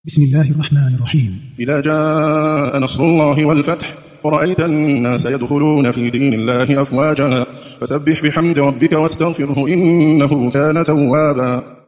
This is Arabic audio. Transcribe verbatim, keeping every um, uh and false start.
بسم الله الرحمن الرحيم. إذا جاء نصر الله والفتح ورأيت الناس يدخلون في دين الله أفواجا فسبح بحمد ربك واستغفره إنه كان توابا.